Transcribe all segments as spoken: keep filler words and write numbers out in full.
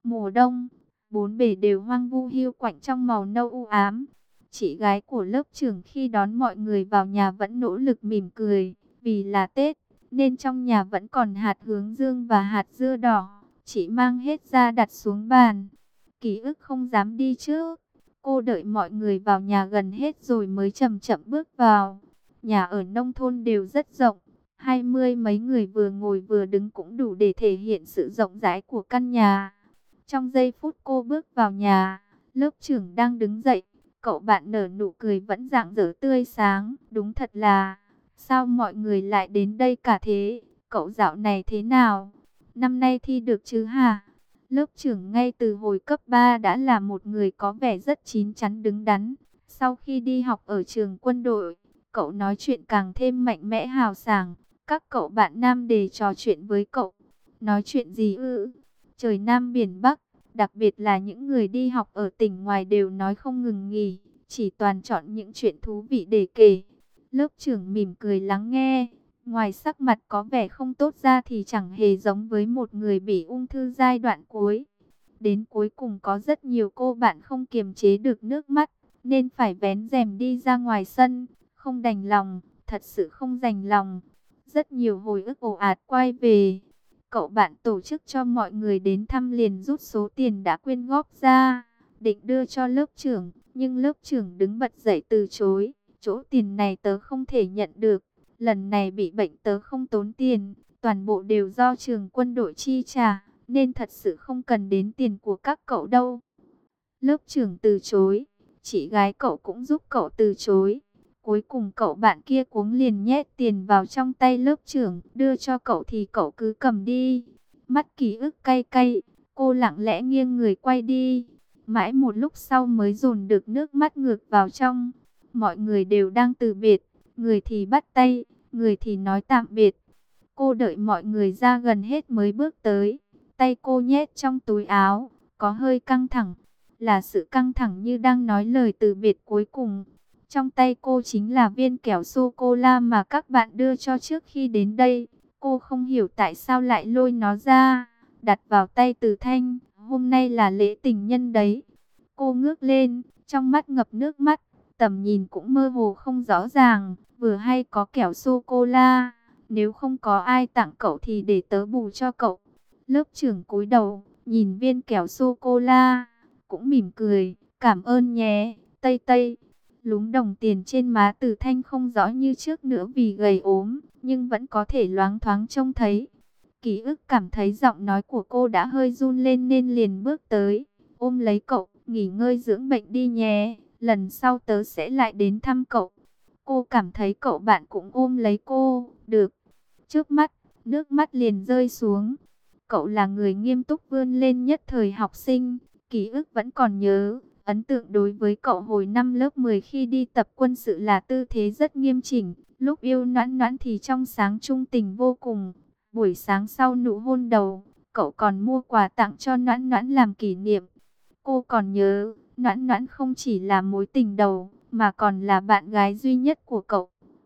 Mùa đông, bốn bề đều hoang vu hiu quạnh trong màu nâu u ám. Chị gái của lớp trưởng khi đón mọi người vào nhà vẫn nỗ lực mỉm cười, vì là Tết, nên trong nhà vẫn còn hạt hướng dương và hạt dưa đỏ. Chị mang hết ra đặt xuống bàn. Ký ức không dám đi trước. Cô đợi mọi người vào nhà gần hết rồi mới chậm chậm bước vào. Nhà ở nông thôn đều rất rộng. Hai mươi mấy người vừa ngồi vừa đứng cũng đủ để thể hiện sự rộng rãi của căn nhà. Trong giây phút cô bước vào nhà, lớp trưởng đang đứng dậy. Cậu bạn nở nụ cười vẫn rạng rỡ tươi sáng. Đúng thật là, sao mọi người lại đến đây cả thế? Cậu dạo này thế nào? Năm nay thi được chứ hả? Lớp trưởng ngay từ hồi cấp ba đã là một người có vẻ rất chín chắn đứng đắn. Sau khi đi học ở trường quân đội, cậu nói chuyện càng thêm mạnh mẽ hào sảng. Các cậu bạn nam đề trò chuyện với cậu. Nói chuyện gì ư? Trời Nam biển Bắc, đặc biệt là những người đi học ở tỉnh ngoài đều nói không ngừng nghỉ, chỉ toàn chọn những chuyện thú vị để kể. Lớp trưởng mỉm cười lắng nghe, ngoài sắc mặt có vẻ không tốt ra thì chẳng hề giống với một người bị ung thư giai đoạn cuối. Đến cuối cùng có rất nhiều cô bạn không kiềm chế được nước mắt, nên phải vén rèm đi ra ngoài sân, không đành lòng, thật sự không đành lòng. Rất nhiều hồi ức ồ ạt quay về. Cậu bạn tổ chức cho mọi người đến thăm liền rút số tiền đã quyên góp ra, định đưa cho lớp trưởng, nhưng lớp trưởng đứng bật dậy từ chối. Chỗ tiền này tớ không thể nhận được, lần này bị bệnh tớ không tốn tiền, toàn bộ đều do trường quân đội chi trả, nên thật sự không cần đến tiền của các cậu đâu. Lớp trưởng từ chối, chị gái cậu cũng giúp cậu từ chối. Cuối cùng cậu bạn kia cuống liền nhét tiền vào trong tay lớp trưởng, đưa cho cậu thì cậu cứ cầm đi. Mắt ký ức cay cay, cô lặng lẽ nghiêng người quay đi. Mãi một lúc sau mới dồn được nước mắt ngược vào trong. Mọi người đều đang từ biệt, người thì bắt tay, người thì nói tạm biệt. Cô đợi mọi người ra gần hết mới bước tới. Tay cô nhét trong túi áo, có hơi căng thẳng. Là sự căng thẳng như đang nói lời từ biệt cuối cùng. Trong tay cô chính là viên kẹo sô-cô-la mà các bạn đưa cho trước khi đến đây. Cô không hiểu tại sao lại lôi nó ra, đặt vào tay Từ Thanh. Hôm nay là lễ tình nhân đấy. Cô ngước lên, trong mắt ngập nước mắt, tầm nhìn cũng mơ hồ không rõ ràng. Vừa hay có kẹo sô-cô-la, nếu không có ai tặng cậu thì để tớ bù cho cậu. Lớp trưởng cúi đầu, nhìn viên kẹo sô-cô-la, cũng mỉm cười, cảm ơn nhé, Tây Tây. Lúm đồng tiền trên má Từ Thanh không rõ như trước nữa vì gầy ốm, nhưng vẫn có thể loáng thoáng trông thấy. Ký ức cảm thấy giọng nói của cô đã hơi run lên nên liền bước tới, ôm lấy cậu, nghỉ ngơi dưỡng bệnh đi nhé, lần sau tớ sẽ lại đến thăm cậu. Cô cảm thấy cậu bạn cũng ôm lấy cô, được. Trước mắt, nước mắt liền rơi xuống. Cậu là người nghiêm túc vươn lên nhất thời học sinh, ký ức vẫn còn nhớ. Ấn tượng đối với cậu hồi năm lớp mười khi đi tập quân sự là tư thế rất nghiêm chỉnh. Lúc yêu Noãn Noãn thì trong sáng trung tình vô cùng. Buổi sáng sau nụ hôn đầu, cậu còn mua quà tặng cho Noãn Noãn làm kỷ niệm. Cô còn nhớ, Noãn Noãn không chỉ là mối tình đầu, mà còn là bạn gái duy nhất của cậu.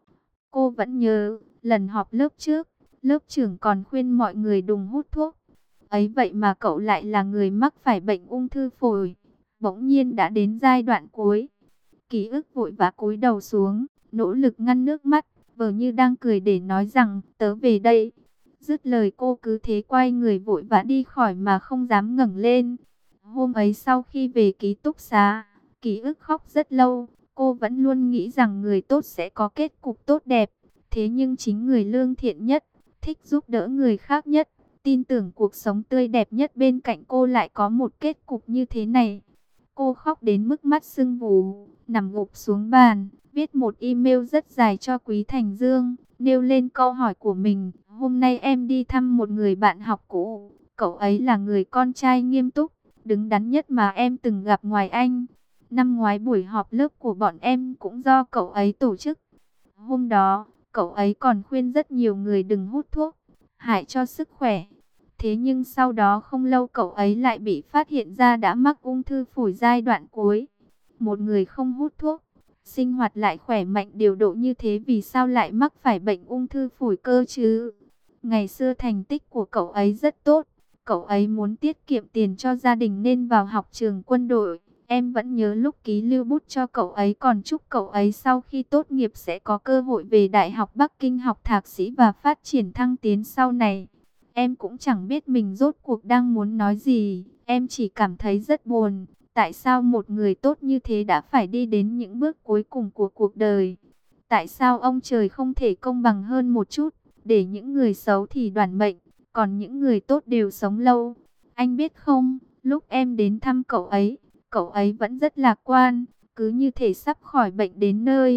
Cô vẫn nhớ, lần họp lớp trước, lớp trưởng còn khuyên mọi người đừng hút thuốc. Ấy vậy mà cậu lại là người mắc phải bệnh ung thư phổi. Bỗng nhiên đã đến giai đoạn cuối. Ký ức vội vã cúi đầu xuống, nỗ lực ngăn nước mắt, vờ như đang cười để nói rằng, tớ về đây. Dứt lời cô cứ thế quay người vội vã đi khỏi mà không dám ngẩng lên. Hôm ấy sau khi về ký túc xá, ký ức khóc rất lâu. Cô vẫn luôn nghĩ rằng người tốt sẽ có kết cục tốt đẹp. Thế nhưng chính người lương thiện nhất, thích giúp đỡ người khác nhất, tin tưởng cuộc sống tươi đẹp nhất bên cạnh cô lại có một kết cục như thế này. Cô khóc đến mức mắt sưng vù, nằm gục xuống bàn, viết một email rất dài cho Quý Thành Dương, nêu lên câu hỏi của mình. Hôm nay em đi thăm một người bạn học cũ, cậu ấy là người con trai nghiêm túc, đứng đắn nhất mà em từng gặp ngoài anh. Năm ngoái buổi họp lớp của bọn em cũng do cậu ấy tổ chức. Hôm đó, cậu ấy còn khuyên rất nhiều người đừng hút thuốc, hại cho sức khỏe. Thế nhưng sau đó không lâu cậu ấy lại bị phát hiện ra đã mắc ung thư phổi giai đoạn cuối. Một người không hút thuốc, sinh hoạt lại khỏe mạnh điều độ như thế vì sao lại mắc phải bệnh ung thư phổi cơ chứ? Ngày xưa thành tích của cậu ấy rất tốt, Cậu ấy muốn tiết kiệm tiền cho gia đình nên vào học trường quân đội. Em vẫn nhớ lúc ký lưu bút cho cậu ấy còn chúc cậu ấy sau khi tốt nghiệp sẽ có cơ hội về Đại học Bắc Kinh học thạc sĩ và phát triển thăng tiến sau này. Em cũng chẳng biết mình rốt cuộc đang muốn nói gì. Em chỉ cảm thấy rất buồn. Tại sao một người tốt như thế đã phải đi đến những bước cuối cùng của cuộc đời? Tại sao ông trời không thể công bằng hơn một chút, để những người xấu thì đoản mệnh, còn những người tốt đều sống lâu? Anh biết không, lúc em đến thăm cậu ấy, cậu ấy vẫn rất lạc quan, cứ như thể sắp khỏi bệnh đến nơi.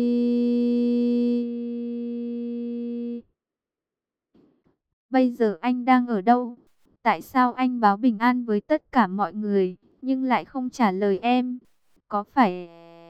Bây giờ anh đang ở đâu? Tại sao anh báo bình an với tất cả mọi người, nhưng lại không trả lời em? Có phải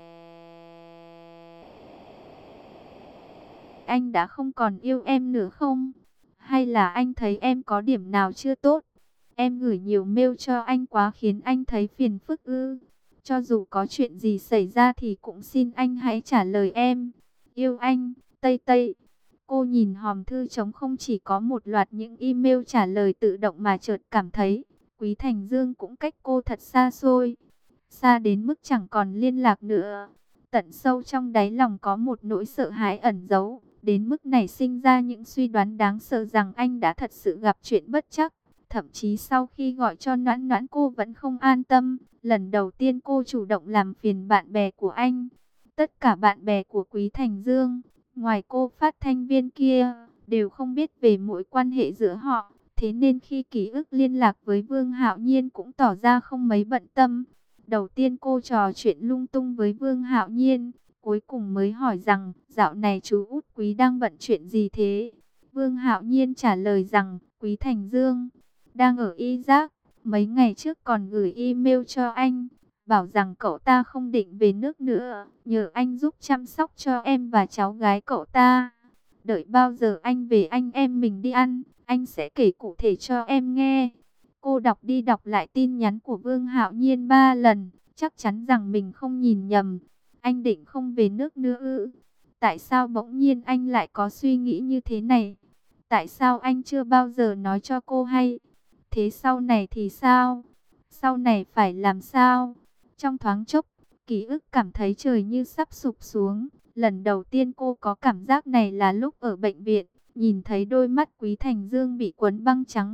anh đã không còn yêu em nữa không? Hay là anh thấy em có điểm nào chưa tốt? Em gửi nhiều mail cho anh quá khiến anh thấy phiền phức ư? Cho dù có chuyện gì xảy ra thì cũng xin anh hãy trả lời em. Yêu anh, Tây Tây. Cô nhìn hòm thư trống không chỉ có một loạt những email trả lời tự động mà chợt cảm thấy Quý Thành Dương cũng cách cô thật xa xôi. Xa đến mức chẳng còn liên lạc nữa. Tận sâu trong đáy lòng có một nỗi sợ hãi ẩn giấu, đến mức nảy sinh ra những suy đoán đáng sợ rằng anh đã thật sự gặp chuyện bất trắc. Thậm chí sau khi gọi cho Noãn Noãn cô vẫn không an tâm. Lần đầu tiên cô chủ động làm phiền bạn bè của anh. Tất cả bạn bè của Quý Thành Dương, ngoài cô phát thanh viên kia, đều không biết về mối quan hệ giữa họ. Thế nên khi ký ức liên lạc với Vương Hạo Nhiên cũng tỏ ra không mấy bận tâm. Đầu tiên cô trò chuyện lung tung với Vương Hạo Nhiên, cuối cùng mới hỏi rằng dạo này chú út Quý đang bận chuyện gì thế? Vương Hạo Nhiên trả lời rằng Quý Thành Dương đang ở Iraq, mấy ngày trước còn gửi email cho anh, bảo rằng cậu ta không định về nước nữa, nhờ anh giúp chăm sóc cho em và cháu gái cậu ta. Đợi bao giờ anh về anh em mình đi ăn, anh sẽ kể cụ thể cho em nghe. Cô đọc đi đọc lại tin nhắn của Vương Hạo Nhiên ba lần, chắc chắn rằng mình không nhìn nhầm. Anh định không về nước nữa ư? Tại sao bỗng nhiên anh lại có suy nghĩ như thế này? Tại sao anh chưa bao giờ nói cho cô hay? Thế sau này thì sao? Sau này phải làm sao? Trong thoáng chốc, ký ức cảm thấy trời như sắp sụp xuống. Lần đầu tiên cô có cảm giác này là lúc ở bệnh viện, nhìn thấy đôi mắt Quý Thành Dương bị quấn băng trắng.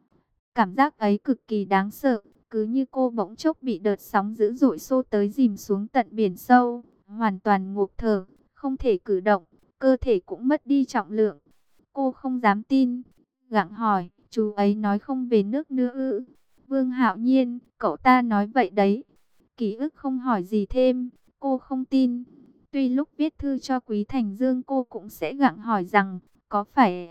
Cảm giác ấy cực kỳ đáng sợ, cứ như cô bỗng chốc bị đợt sóng dữ dội xô tới dìm xuống tận biển sâu, hoàn toàn ngộp thở, không thể cử động, cơ thể cũng mất đi trọng lượng. Cô không dám tin, gặng hỏi, chú ấy nói không về nước nữa ư? Vương Hạo Nhiên, cậu ta nói vậy đấy. Ký ức không hỏi gì thêm, cô không tin. Tuy lúc viết thư cho Quý Thành Dương cô cũng sẽ gặng hỏi rằng, có phải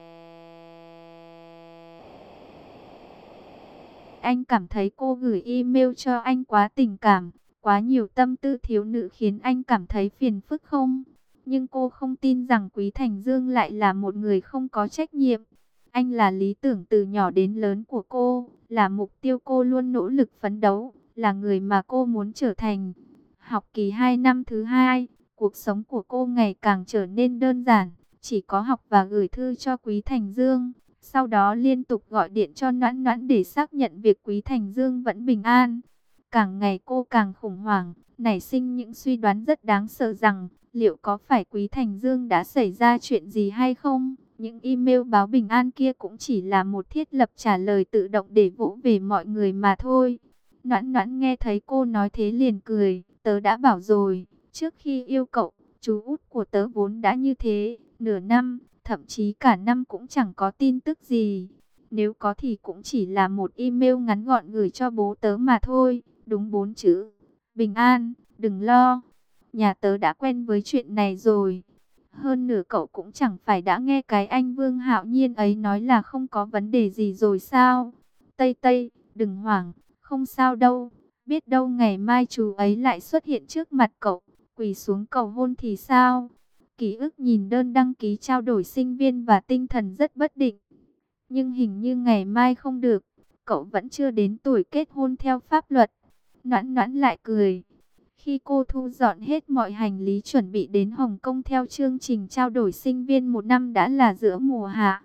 anh cảm thấy cô gửi email cho anh quá tình cảm, quá nhiều tâm tư thiếu nữ khiến anh cảm thấy phiền phức không? Nhưng cô không tin rằng Quý Thành Dương lại là một người không có trách nhiệm. Anh là lý tưởng từ nhỏ đến lớn của cô, là mục tiêu cô luôn nỗ lực phấn đấu, là người mà cô muốn trở thành. Học kỳ hai năm thứ hai, cuộc sống của cô ngày càng trở nên đơn giản, chỉ có học và gửi thư cho Quý Thành Dương. Sau đó liên tục gọi điện cho Noãn Noãn để xác nhận việc Quý Thành Dương vẫn bình an. Càng ngày cô càng khủng hoảng, nảy sinh những suy đoán rất đáng sợ rằng liệu có phải Quý Thành Dương đã xảy ra chuyện gì hay không? Những email báo bình an kia cũng chỉ là một thiết lập trả lời tự động để vỗ về mọi người mà thôi. Noãn Noãn nghe thấy cô nói thế liền cười, tớ đã bảo rồi, trước khi yêu cậu, chú út của tớ vốn đã như thế, nửa năm, thậm chí cả năm cũng chẳng có tin tức gì. Nếu có thì cũng chỉ là một email ngắn gọn gửi cho bố tớ mà thôi, đúng bốn chữ, bình an, đừng lo. Nhà tớ đã quen với chuyện này rồi. Hơn nữa cậu cũng chẳng phải đã nghe cái anh Vương Hạo Nhiên ấy nói là không có vấn đề gì rồi sao? Tây Tây, đừng hoảng, không sao đâu. Biết đâu ngày mai chú ấy lại xuất hiện trước mặt cậu, quỳ xuống cầu hôn thì sao? Ký ức nhìn đơn đăng ký trao đổi sinh viên và tinh thần rất bất định. Nhưng hình như ngày mai không được, cậu vẫn chưa đến tuổi kết hôn theo pháp luật. Noãn Noãn lại cười. Khi cô thu dọn hết mọi hành lý chuẩn bị đến Hồng Kông theo chương trình trao đổi sinh viên một năm đã là giữa mùa hạ.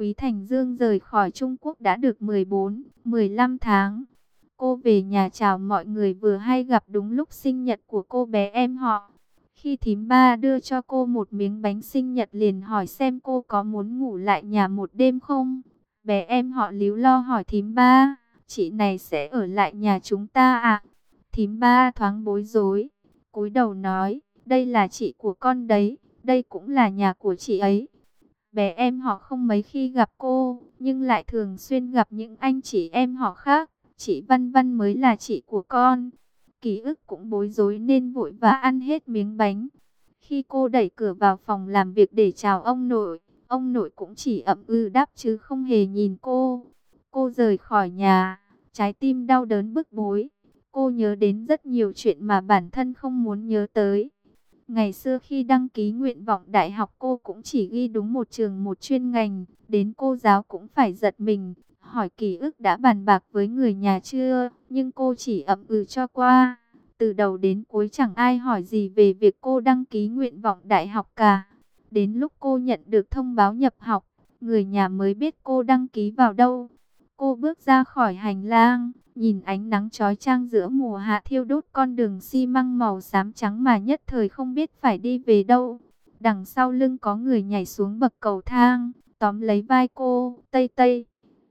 Quý Thành Dương rời khỏi Trung Quốc đã được mười bốn, mười lăm tháng. Cô về nhà chào mọi người vừa hay gặp đúng lúc sinh nhật của cô bé em họ. Khi thím ba đưa cho cô một miếng bánh sinh nhật liền hỏi xem cô có muốn ngủ lại nhà một đêm không. Bé em họ líu lo hỏi thím ba, chị này sẽ ở lại nhà chúng ta à? Thím ba thoáng bối rối, cúi đầu nói, đây là chị của con đấy, đây cũng là nhà của chị ấy. Bé em họ không mấy khi gặp cô, nhưng lại thường xuyên gặp những anh chị em họ khác. Chị Văn Văn mới là chị của con. Ký ức cũng bối rối nên vội vã ăn hết miếng bánh. Khi cô đẩy cửa vào phòng làm việc để chào ông nội, ông nội cũng chỉ ậm ừ đáp chứ không hề nhìn cô. Cô rời khỏi nhà, trái tim đau đớn bức bối. Cô nhớ đến rất nhiều chuyện mà bản thân không muốn nhớ tới. Ngày xưa khi đăng ký nguyện vọng đại học cô cũng chỉ ghi đúng một trường một chuyên ngành, đến cô giáo cũng phải giật mình, hỏi Ký ức đã bàn bạc với người nhà chưa, nhưng cô chỉ ậm ừ cho qua. Từ đầu đến cuối chẳng ai hỏi gì về việc cô đăng ký nguyện vọng đại học cả. Đến lúc cô nhận được thông báo nhập học, người nhà mới biết cô đăng ký vào đâu. Cô bước ra khỏi hành lang, nhìn ánh nắng chói chang giữa mùa hạ thiêu đốt con đường xi măng màu xám trắng mà nhất thời không biết phải đi về đâu. Đằng sau lưng có người nhảy xuống bậc cầu thang, tóm lấy vai cô, Tây Tây.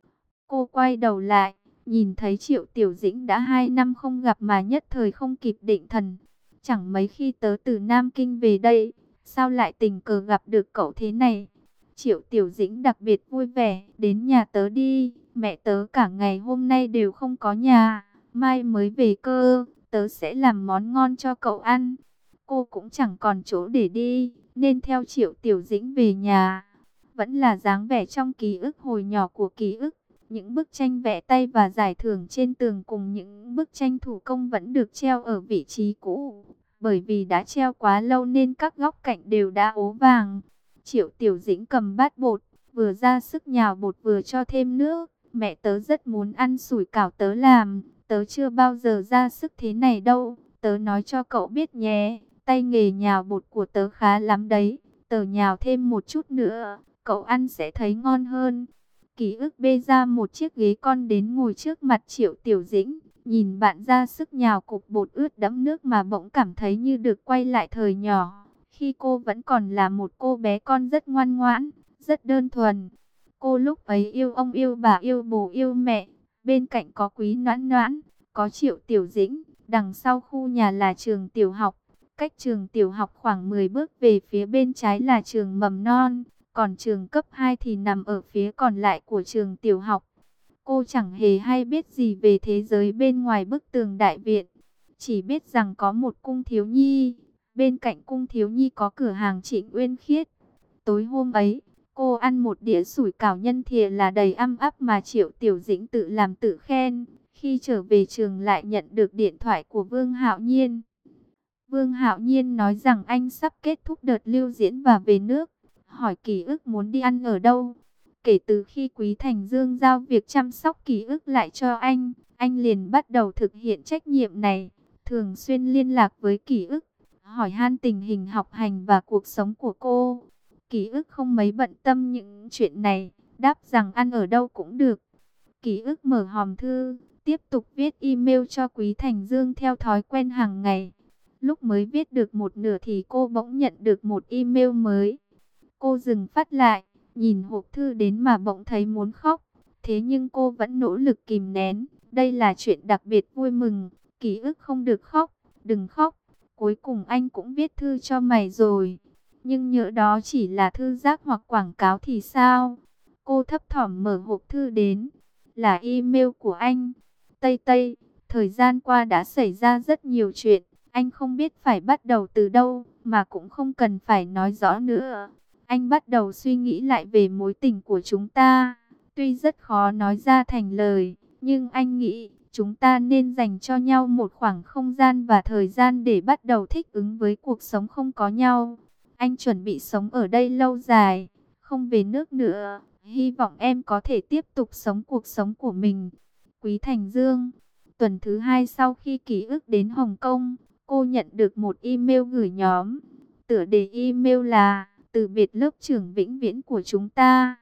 Cô quay đầu lại, nhìn thấy Triệu Tiểu Dĩnh đã hai năm không gặp mà nhất thời không kịp định thần. Chẳng mấy khi tớ từ Nam Kinh về đây, sao lại tình cờ gặp được cậu thế này? Triệu Tiểu Dĩnh đặc biệt vui vẻ, đến nhà tớ đi, mẹ tớ cả ngày hôm nay đều không có nhà, mai mới về cơ, tớ sẽ làm món ngon cho cậu ăn. Cô cũng chẳng còn chỗ để đi, nên theo Triệu Tiểu Dĩnh về nhà. Vẫn là dáng vẻ trong ký ức hồi nhỏ của Ký ức. Những bức tranh vẽ tay và giải thưởng trên tường cùng những bức tranh thủ công vẫn được treo ở vị trí cũ. Bởi vì đã treo quá lâu nên các góc cạnh đều đã ố vàng. Triệu Tiểu Dĩnh cầm bát bột, vừa ra sức nhào bột vừa cho thêm nước. Mẹ tớ rất muốn ăn sủi cảo tớ làm, tớ chưa bao giờ ra sức thế này đâu. Tớ nói cho cậu biết nhé, tay nghề nhào bột của tớ khá lắm đấy. Tớ nhào thêm một chút nữa, cậu ăn sẽ thấy ngon hơn. Ký ức bê ra một chiếc ghế con đến ngồi trước mặt Triệu Tiểu Dĩnh, nhìn bạn ra sức nhào cục bột ướt đẫm nước mà bỗng cảm thấy như được quay lại thời nhỏ, khi cô vẫn còn là một cô bé con rất ngoan ngoãn, rất đơn thuần. Cô lúc ấy yêu ông yêu bà yêu bố yêu mẹ, bên cạnh có Quý Noãn Noãn, có Triệu Tiểu Dĩnh, đằng sau khu nhà là trường tiểu học, cách trường tiểu học khoảng mười bước về phía bên trái là trường mầm non. Còn trường cấp hai thì nằm ở phía còn lại của trường tiểu học. Cô chẳng hề hay biết gì về thế giới bên ngoài bức tường đại viện. Chỉ biết rằng có một cung thiếu nhi. Bên cạnh cung thiếu nhi có cửa hàng Trịnh Uyên Khiết. Tối hôm ấy, cô ăn một đĩa sủi cảo nhân thìa là đầy âm ắp mà Triệu Tiểu Dĩnh tự làm tự khen. Khi trở về trường lại nhận được điện thoại của Vương Hạo Nhiên. Vương Hạo Nhiên nói rằng anh sắp kết thúc đợt lưu diễn và về nước. Hỏi Ký ức muốn đi ăn ở đâu. Kể từ khi Quý Thành Dương giao việc chăm sóc Ký ức lại cho anh, anh liền bắt đầu thực hiện trách nhiệm này, thường xuyên liên lạc với Ký ức, hỏi han tình hình học hành và cuộc sống của cô. Ký ức không mấy bận tâm những chuyện này, đáp rằng ăn ở đâu cũng được. Ký ức mở hòm thư, tiếp tục viết email cho Quý Thành Dương theo thói quen hàng ngày. Lúc mới viết được một nửa thì cô bỗng nhận được một email mới. Cô dừng phát lại, nhìn hộp thư đến mà bỗng thấy muốn khóc. Thế nhưng cô vẫn nỗ lực kìm nén. Đây là chuyện đặc biệt vui mừng. Ký ức không được khóc, đừng khóc. Cuối cùng anh cũng viết thư cho mày rồi. Nhưng nhỡ đó chỉ là thư rác hoặc quảng cáo thì sao? Cô thấp thỏm mở hộp thư đến. Là email của anh. Tây Tây, thời gian qua đã xảy ra rất nhiều chuyện. Anh không biết phải bắt đầu từ đâu, mà cũng không cần phải nói rõ nữa. Anh bắt đầu suy nghĩ lại về mối tình của chúng ta. Tuy rất khó nói ra thành lời, nhưng anh nghĩ chúng ta nên dành cho nhau một khoảng không gian và thời gian để bắt đầu thích ứng với cuộc sống không có nhau. Anh chuẩn bị sống ở đây lâu dài, không về nước nữa. Hy vọng em có thể tiếp tục sống cuộc sống của mình. Quý Thành Dương. Tuần thứ hai sau khi Ký ức đến Hồng Kông, cô nhận được một email gửi nhóm. Tựa đề email là: từ biệt lớp trưởng vĩnh viễn của chúng ta.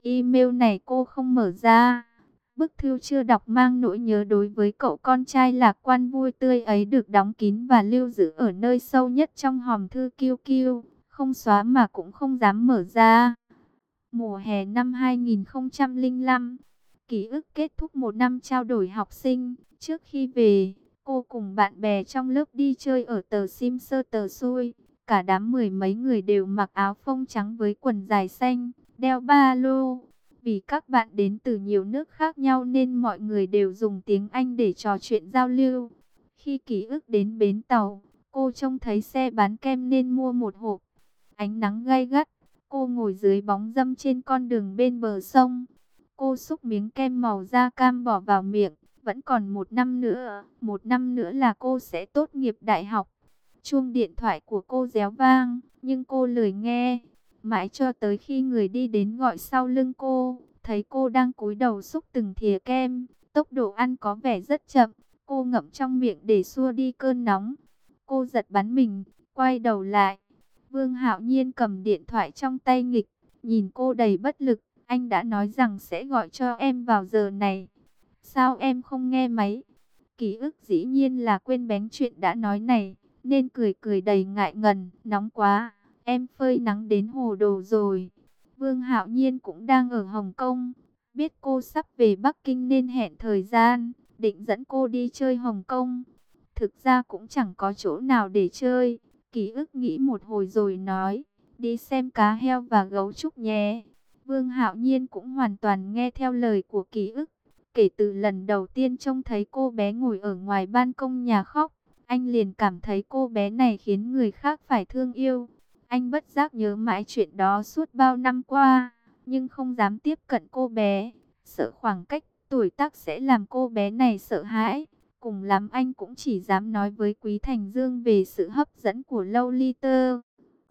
Email này cô không mở ra. Bức thư chưa đọc mang nỗi nhớ đối với cậu con trai lạc quan vui tươi ấy được đóng kín và lưu giữ ở nơi sâu nhất trong hòm thư kiu kiu, không xóa mà cũng không dám mở ra. Mùa hè năm hai nghìn không trăm lẻ lăm, ký ức kết thúc một năm trao đổi học sinh. Trước khi về, cô cùng bạn bè trong lớp đi chơi ở tờ Sim Sơ Tờ Xui. Cả đám mười mấy người đều mặc áo phông trắng với quần dài xanh, đeo ba lô. Vì các bạn đến từ nhiều nước khác nhau nên mọi người đều dùng tiếng Anh để trò chuyện giao lưu. Khi ký ức đến bến tàu, cô trông thấy xe bán kem nên mua một hộp. Ánh nắng gay gắt, cô ngồi dưới bóng râm trên con đường bên bờ sông. Cô xúc miếng kem màu da cam bỏ vào miệng. Vẫn còn một năm nữa, một năm nữa là cô sẽ tốt nghiệp đại học. Chuông điện thoại của cô réo vang, nhưng cô lười nghe. Mãi cho tới khi người đi đến gọi sau lưng cô, thấy cô đang cúi đầu xúc từng thìa kem. Tốc độ ăn có vẻ rất chậm, cô ngậm trong miệng để xua đi cơn nóng. Cô giật bắn mình, quay đầu lại. Vương Hạo Nhiên cầm điện thoại trong tay nghịch, nhìn cô đầy bất lực. Anh đã nói rằng sẽ gọi cho em vào giờ này. Sao em không nghe máy? Ký ức dĩ nhiên là quên bén chuyện đã nói này, nên cười cười đầy ngại ngần. Nóng quá, em phơi nắng đến hồ đồ rồi. Vương Hạo Nhiên cũng đang ở Hồng Kông, biết cô sắp về Bắc Kinh nên hẹn thời gian, định dẫn cô đi chơi Hồng Kông. Thực ra cũng chẳng có chỗ nào để chơi. Ký ức nghĩ một hồi rồi nói, đi xem cá heo và gấu trúc nhé. Vương Hạo Nhiên cũng hoàn toàn nghe theo lời của ký ức. Kể từ lần đầu tiên trông thấy cô bé ngồi ở ngoài ban công nhà khóc, anh liền cảm thấy cô bé này khiến người khác phải thương yêu. Anh bất giác nhớ mãi chuyện đó suốt bao năm qua, nhưng không dám tiếp cận cô bé, sợ khoảng cách tuổi tác sẽ làm cô bé này sợ hãi. Cùng lắm anh cũng chỉ dám nói với Quý Thành Dương về sự hấp dẫn của Lolita.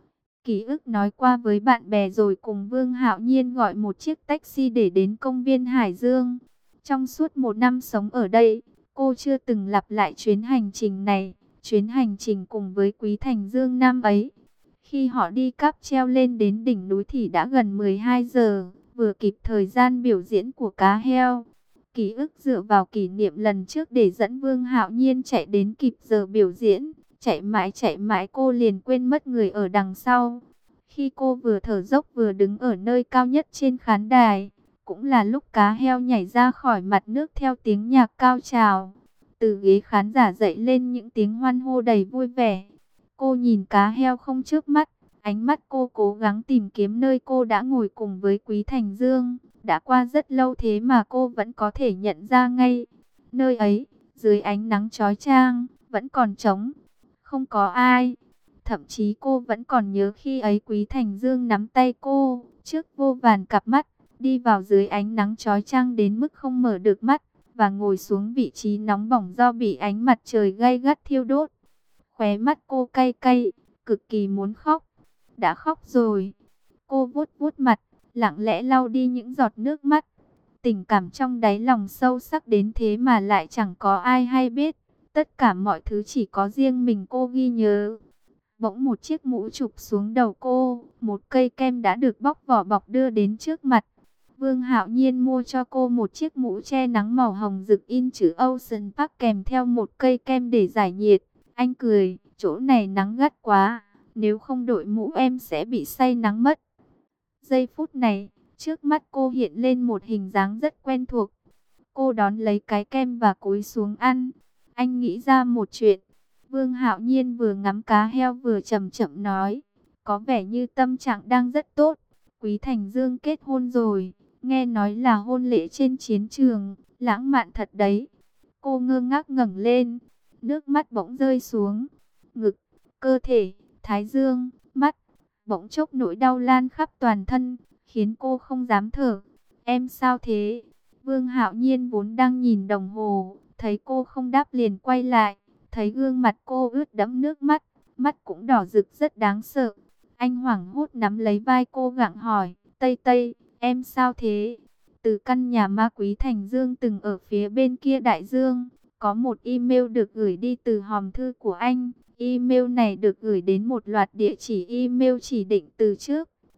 Ký ức nói qua với bạn bè rồi cùng Vương Hạo Nhiên gọi một chiếc taxi để đến công viên Hải Dương. Trong suốt một năm sống ở đây, cô chưa từng lặp lại chuyến hành trình này. Chuyến hành trình cùng với Quý Thành Dương năm ấy. Khi họ đi cáp treo lên đến đỉnh núi thì đã gần mười hai giờ, vừa kịp thời gian biểu diễn của cá heo. Ký ức dựa vào kỷ niệm lần trước để dẫn Vương Hạo Nhiên chạy đến kịp giờ biểu diễn. Chạy mãi chạy mãi cô liền quên mất người ở đằng sau. Khi cô vừa thở dốc vừa đứng ở nơi cao nhất trên khán đài, cũng là lúc cá heo nhảy ra khỏi mặt nước theo tiếng nhạc cao trào. Từ ghế khán giả dậy lên những tiếng hoan hô đầy vui vẻ. Cô nhìn cá heo không chớp mắt, ánh mắt cô cố gắng tìm kiếm nơi cô đã ngồi cùng với Quý Thành Dương. Đã qua rất lâu thế mà cô vẫn có thể nhận ra ngay. Nơi ấy, dưới ánh nắng chói chang, vẫn còn trống, không có ai. Thậm chí cô vẫn còn nhớ khi ấy Quý Thành Dương nắm tay cô, trước vô vàn cặp mắt, đi vào dưới ánh nắng chói chang đến mức không mở được mắt, và ngồi xuống vị trí nóng bỏng do bị ánh mặt trời gay gắt thiêu đốt. Khóe mắt cô cay cay, cực kỳ muốn khóc. Đã khóc rồi. Cô vuốt vuốt mặt, lặng lẽ lau đi những giọt nước mắt. Tình cảm trong đáy lòng sâu sắc đến thế mà lại chẳng có ai hay biết. Tất cả mọi thứ chỉ có riêng mình cô ghi nhớ. Bỗng một chiếc mũ chụp xuống đầu cô, một cây kem đã được bóc vỏ bọc đưa đến trước mặt. Vương Hạo Nhiên mua cho cô một chiếc mũ che nắng màu hồng rực in chữ Ocean Park kèm theo một cây kem để giải nhiệt. Anh cười, chỗ này nắng gắt quá, nếu không đội mũ em sẽ bị say nắng mất. Giây phút này, trước mắt cô hiện lên một hình dáng rất quen thuộc. Cô đón lấy cái kem và cúi xuống ăn. Anh nghĩ ra một chuyện. Vương Hạo Nhiên vừa ngắm cá heo vừa chậm chậm nói, có vẻ như tâm trạng đang rất tốt. Quý Thành Dương kết hôn rồi, nghe nói là hôn lễ trên chiến trường, lãng mạn thật đấy. Cô ngơ ngác ngẩng lên, nước mắt bỗng rơi xuống, ngực, cơ thể, thái dương, mắt, bỗng chốc nỗi đau lan khắp toàn thân, khiến cô không dám thở. Em sao thế? Vương Hạo Nhiên vốn đang nhìn đồng hồ, thấy cô không đáp liền quay lại, thấy gương mặt cô ướt đẫm nước mắt, mắt cũng đỏ rực rất đáng sợ. Anh hoảng hốt nắm lấy vai cô gặng hỏi, Tây Tây, em sao thế? Từ căn nhà ma Quý Thành Dương từng ở phía bên kia đại dương, có một email được gửi đi từ hòm thư của anh. Email này được gửi đến một loạt địa chỉ email chỉ định từ trước.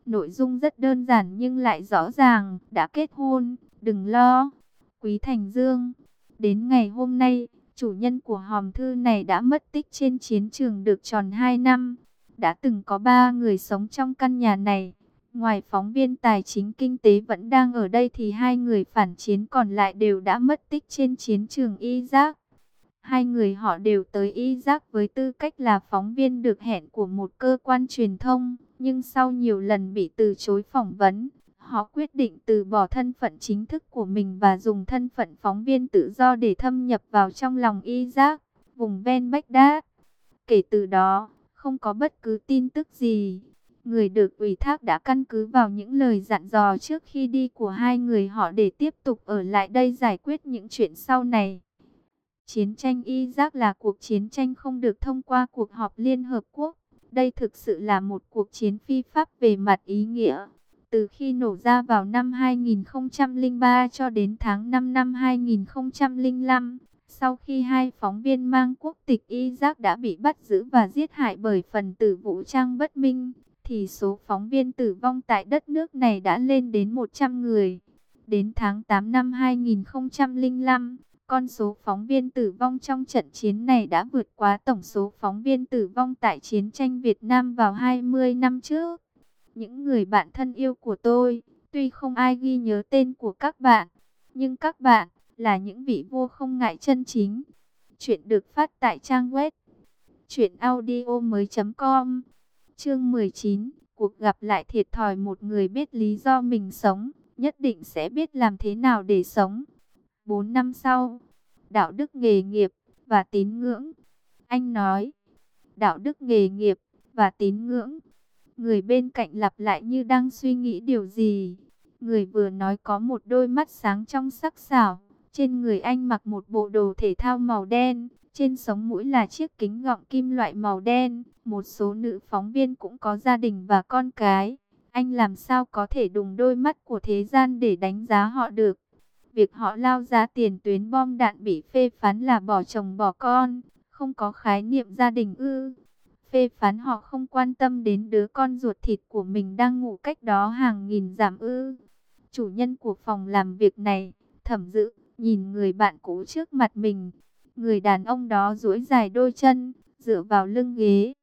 Nội dung rất đơn giản nhưng lại rõ ràng, đã kết hôn, đừng lo. Quý Thành Dương, đến ngày hôm nay, chủ nhân của hòm thư này đã mất tích trên chiến trường được tròn hai năm. Đã từng có ba người sống trong căn nhà này. Ngoài phóng viên tài chính kinh tế vẫn đang ở đây thì hai người phản chiến còn lại đều đã mất tích trên chiến trường Iraq. Hai người họ đều tới Iraq với tư cách là phóng viên được hẹn của một cơ quan truyền thông, nhưng sau nhiều lần bị từ chối phỏng vấn, họ quyết định từ bỏ thân phận chính thức của mình và dùng thân phận phóng viên tự do để thâm nhập vào trong lòng Iraq, vùng ven Baghdad. Kể từ đó, không có bất cứ tin tức gì. Người được ủy thác đã căn cứ vào những lời dặn dò trước khi đi của hai người họ để tiếp tục ở lại đây giải quyết những chuyện sau này. Chiến tranh Iraq là cuộc chiến tranh không được thông qua cuộc họp Liên Hợp Quốc. Đây thực sự là một cuộc chiến phi pháp về mặt ý nghĩa. Từ khi nổ ra vào năm hai nghìn không trăm lẻ ba cho đến tháng năm năm hai nghìn không trăm lẻ năm, sau khi hai phóng viên mang quốc tịch Iraq đã bị bắt giữ và giết hại bởi phần tử vũ trang bất minh, thì số phóng viên tử vong tại đất nước này đã lên đến một trăm người. Đến tháng tám năm hai nghìn không trăm lẻ năm, con số phóng viên tử vong trong trận chiến này đã vượt quá tổng số phóng viên tử vong tại chiến tranh Việt Nam vào hai mươi năm trước. Những người bạn thân yêu của tôi, tuy không ai ghi nhớ tên của các bạn, nhưng các bạn là những vị vua không ngại chân chính. Chuyện được phát tại trang web truyện audio mới chấm com. Chương mười chín, cuộc gặp lại thiệt thòi. Một người biết lý do mình sống, nhất định sẽ biết làm thế nào để sống. Bốn năm sau, đạo đức nghề nghiệp và tín ngưỡng. Anh nói, đạo đức nghề nghiệp và tín ngưỡng. Người bên cạnh lặp lại như đang suy nghĩ điều gì. Người vừa nói có một đôi mắt sáng trong sắc sảo. Trên người anh mặc một bộ đồ thể thao màu đen. Trên sống mũi là chiếc kính gọng kim loại màu đen. Một số nữ phóng viên cũng có gia đình và con cái. Anh làm sao có thể đùng đôi mắt của thế gian để đánh giá họ được. Việc họ lao ra tiền tuyến bom đạn bị phê phán là bỏ chồng bỏ con, không có khái niệm gia đình ư. Phê phán họ không quan tâm đến đứa con ruột thịt của mình đang ngủ cách đó hàng nghìn dặm ư. Chủ nhân của phòng làm việc này, Thẩm Dự, nhìn người bạn cũ trước mặt mình. Người đàn ông đó duỗi dài đôi chân, dựa vào lưng ghế.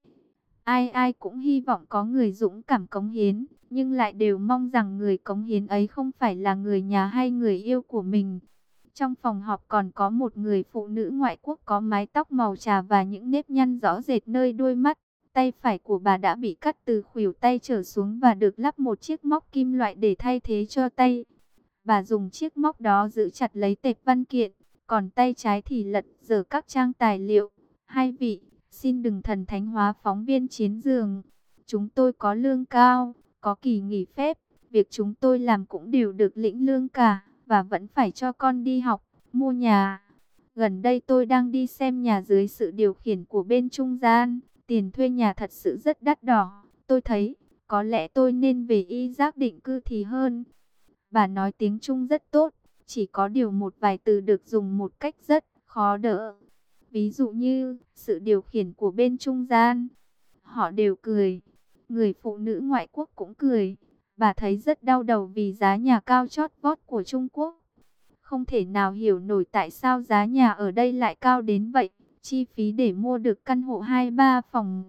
Ai ai cũng hy vọng có người dũng cảm cống hiến, nhưng lại đều mong rằng người cống hiến ấy không phải là người nhà hay người yêu của mình. Trong phòng họp còn có một người phụ nữ ngoại quốc có mái tóc màu trà và những nếp nhăn rõ rệt nơi đôi mắt. Tay phải của bà đã bị cắt từ khuỷu tay trở xuống và được lắp một chiếc móc kim loại để thay thế cho tay. Bà dùng chiếc móc đó giữ chặt lấy tệp văn kiện, còn tay trái thì lật dở các trang tài liệu. Hai vị, xin đừng thần thánh hóa phóng viên chiến trường. Chúng tôi có lương cao, có kỳ nghỉ phép, việc chúng tôi làm cũng đều được lĩnh lương cả, và vẫn phải cho con đi học, mua nhà. Gần đây tôi đang đi xem nhà dưới sự điều khiển của bên trung gian, tiền thuê nhà thật sự rất đắt đỏ. Tôi thấy, có lẽ tôi nên về Iraq định cư thì hơn. Bà nói tiếng Trung rất tốt, chỉ có điều một vài từ được dùng một cách rất khó đỡ. Ví dụ như, sự điều khiển của bên trung gian. Họ đều cười. Người phụ nữ ngoại quốc cũng cười. Bà thấy rất đau đầu vì giá nhà cao chót vót của Trung Quốc. Không thể nào hiểu nổi tại sao giá nhà ở đây lại cao đến vậy. Chi phí để mua được căn hộ hai ba phòng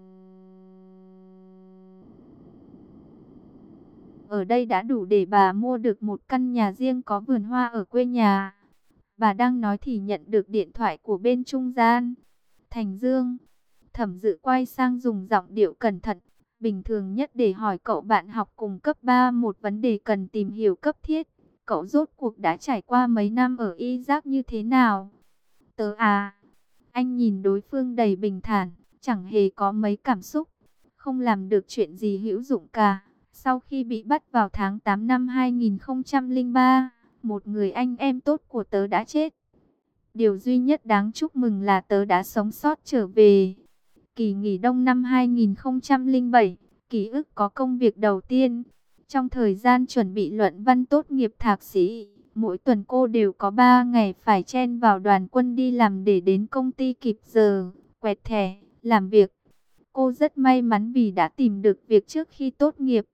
ở đây đã đủ để bà mua được một căn nhà riêng có vườn hoa ở quê nhà. Bà đang nói thì nhận được điện thoại của bên trung gian. Thành Dương. Thẩm Dự quay sang dùng giọng điệu cẩn thận, bình thường nhất để hỏi cậu bạn học cùng cấp ba một vấn đề cần tìm hiểu cấp thiết. Cậu rốt cuộc đã trải qua mấy năm ở Iraq như thế nào? Tớ à? Anh nhìn đối phương đầy bình thản, chẳng hề có mấy cảm xúc, không làm được chuyện gì hữu dụng cả. Sau khi bị bắt vào tháng tám năm hai nghìn không trăm lẻ ba, một người anh em tốt của tớ đã chết. Điều duy nhất đáng chúc mừng là tớ đã sống sót trở về. Kỳ nghỉ đông năm hai nghìn không trăm lẻ bảy, ký ức có công việc đầu tiên. Trong thời gian chuẩn bị luận văn tốt nghiệp thạc sĩ, mỗi tuần cô đều có ba ngày phải chen vào đoàn quân đi làm để đến công ty kịp giờ, quẹt thẻ, làm việc. Cô rất may mắn vì đã tìm được việc trước khi tốt nghiệp.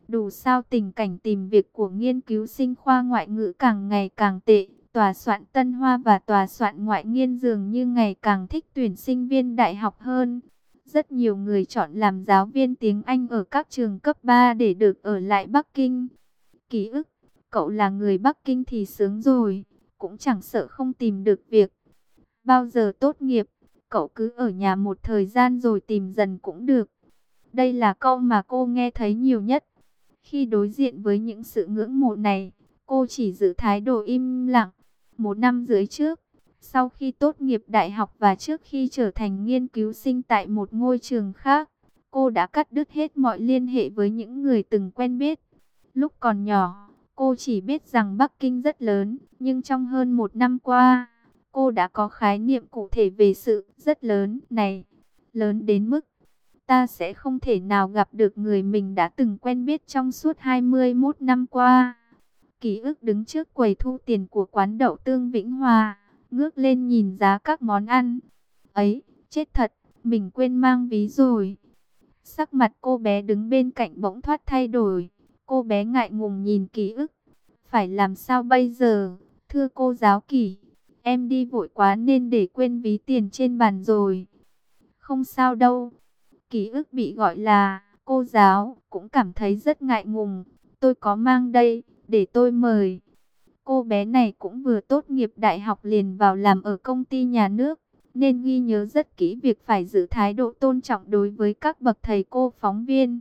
Đủ sao tình cảnh tìm việc của nghiên cứu sinh khoa ngoại ngữ càng ngày càng tệ. Tòa soạn Tân Hoa và tòa soạn ngoại nghiên dường như ngày càng thích tuyển sinh viên đại học hơn. Rất nhiều người chọn làm giáo viên tiếng Anh ở các trường cấp ba để được ở lại Bắc Kinh. Ký ức, cậu là người Bắc Kinh thì sướng rồi, cũng chẳng sợ không tìm được việc. Bao giờ tốt nghiệp, cậu cứ ở nhà một thời gian rồi tìm dần cũng được. Đây là câu mà cô nghe thấy nhiều nhất. Khi đối diện với những sự ngưỡng mộ này, cô chỉ giữ thái độ im lặng. Một năm rưỡi trước, sau khi tốt nghiệp đại học và trước khi trở thành nghiên cứu sinh tại một ngôi trường khác, cô đã cắt đứt hết mọi liên hệ với những người từng quen biết. Lúc còn nhỏ, cô chỉ biết rằng Bắc Kinh rất lớn, nhưng trong hơn một năm qua, cô đã có khái niệm cụ thể về sự rất lớn này. Lớn đến mức ta sẽ không thể nào gặp được người mình đã từng quen biết trong suốt hai mươi mốt năm qua. Ký ức đứng trước quầy thu tiền của quán đậu tương Vĩnh Hòa, ngước lên nhìn giá các món ăn. Ấy, chết thật, mình quên mang ví rồi. Sắc mặt cô bé đứng bên cạnh bỗng thoát thay đổi. Cô bé ngại ngùng nhìn Ký ức. Phải làm sao bây giờ, thưa cô giáo Kỷ? Em đi vội quá nên để quên ví tiền trên bàn rồi. Không sao đâu. Ký ức bị gọi là cô giáo, cũng cảm thấy rất ngại ngùng. Tôi có mang đây, để tôi mời. Cô bé này cũng vừa tốt nghiệp đại học liền vào làm ở công ty nhà nước, nên ghi nhớ rất kỹ việc phải giữ thái độ tôn trọng đối với các bậc thầy cô phóng viên.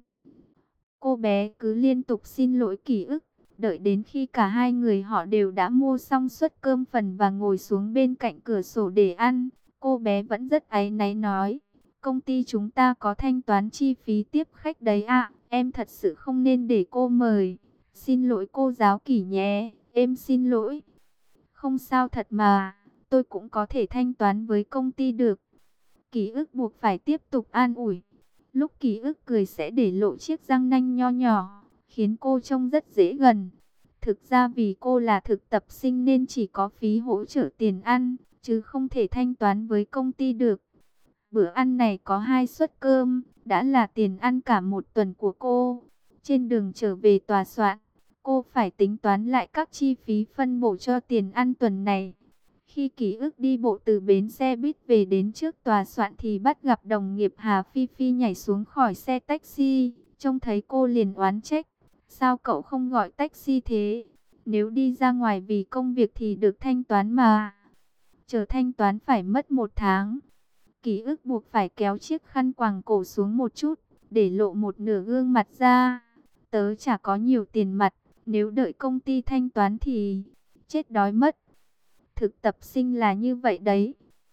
Cô bé cứ liên tục xin lỗi Ký ức, đợi đến khi cả hai người họ đều đã mua xong suất cơm phần và ngồi xuống bên cạnh cửa sổ để ăn. Cô bé vẫn rất áy náy nói, công ty chúng ta có thanh toán chi phí tiếp khách đấy ạ, em thật sự không nên để cô mời. Xin lỗi cô giáo Kỷ nhé, em xin lỗi. Không sao thật mà, tôi cũng có thể thanh toán với công ty được. Ký ức buộc phải tiếp tục an ủi. Lúc Ký ức cười sẽ để lộ chiếc răng nanh nho nhỏ, khiến cô trông rất dễ gần. Thực ra vì cô là thực tập sinh nên chỉ có phí hỗ trợ tiền ăn, chứ không thể thanh toán với công ty được. Bữa ăn này có hai suất cơm, đã là tiền ăn cả một tuần của cô. Trên đường trở về tòa soạn, cô phải tính toán lại các chi phí phân bổ cho tiền ăn tuần này. Khi Ký ức đi bộ từ bến xe buýt về đến trước tòa soạn thì bắt gặp đồng nghiệp Hà Phi Phi nhảy xuống khỏi xe taxi. Trông thấy cô liền oán trách. Sao cậu không gọi taxi thế? Nếu đi ra ngoài vì công việc thì được thanh toán mà. Chờ thanh toán phải mất một tháng. Ký ức buộc phải kéo chiếc khăn quàng cổ xuống một chút, để lộ một nửa gương mặt ra. Tớ chả có nhiều tiền mặt, nếu đợi công ty thanh toán thì chết đói mất. Thực tập sinh là như vậy đấy.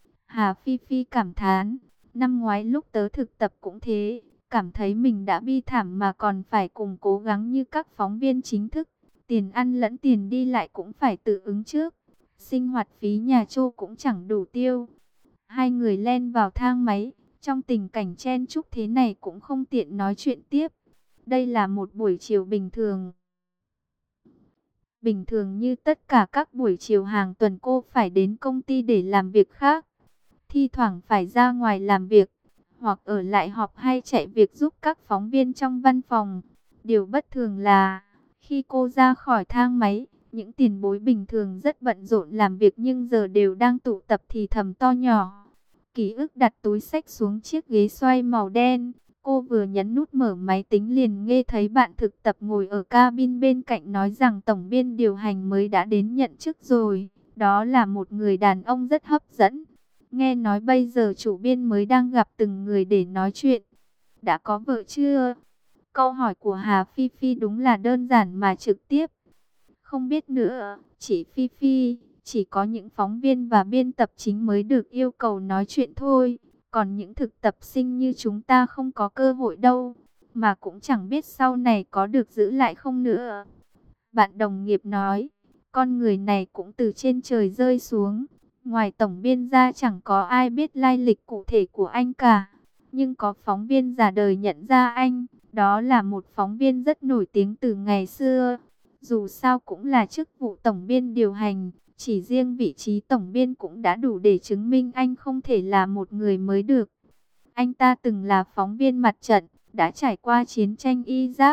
Hà Phi Phi cảm thán, năm ngoái lúc tớ thực tập cũng thế, cảm thấy mình đã bi thảm mà còn phải cùng cố gắng như các phóng viên chính thức. Tiền ăn lẫn tiền đi lại cũng phải tự ứng trước. Sinh hoạt phí nhà trô cũng chẳng đủ tiêu. Hai người len vào thang máy, trong tình cảnh chen chúc thế này cũng không tiện nói chuyện tiếp. Đây là một buổi chiều bình thường. Bình thường như tất cả các buổi chiều hàng tuần cô phải đến công ty để làm việc khác. Thi thoảng phải ra ngoài làm việc, hoặc ở lại họp hay chạy việc giúp các phóng viên trong văn phòng. Điều bất thường là, khi cô ra khỏi thang máy, những tiền bối bình thường rất bận rộn làm việc nhưng giờ đều đang tụ tập thì thầm to nhỏ. Ký ức đặt túi xách xuống chiếc ghế xoay màu đen. Cô vừa nhấn nút mở máy tính liền nghe thấy bạn thực tập ngồi ở cabin bên cạnh nói rằng tổng biên điều hành mới đã đến nhận chức rồi. Đó là một người đàn ông rất hấp dẫn. Nghe nói bây giờ chủ biên mới đang gặp từng người để nói chuyện. Đã có vợ chưa? Câu hỏi của Hà Phi Phi đúng là đơn giản mà trực tiếp. Không biết nữa, chị Phi Phi, chỉ có những phóng viên và biên tập chính mới được yêu cầu nói chuyện thôi. Còn những thực tập sinh như chúng ta không có cơ hội đâu, mà cũng chẳng biết sau này có được giữ lại không nữa. Bạn đồng nghiệp nói, con người này cũng từ trên trời rơi xuống. Ngoài tổng biên ra chẳng có ai biết lai lịch cụ thể của anh cả. Nhưng có phóng viên già đời nhận ra anh, đó là một phóng viên rất nổi tiếng từ ngày xưa. Dù sao cũng là chức vụ tổng biên điều hành, chỉ riêng vị trí tổng biên cũng đã đủ để chứng minh anh không thể là một người mới được. Anh ta từng là phóng viên mặt trận, đã trải qua chiến tranh Iraq,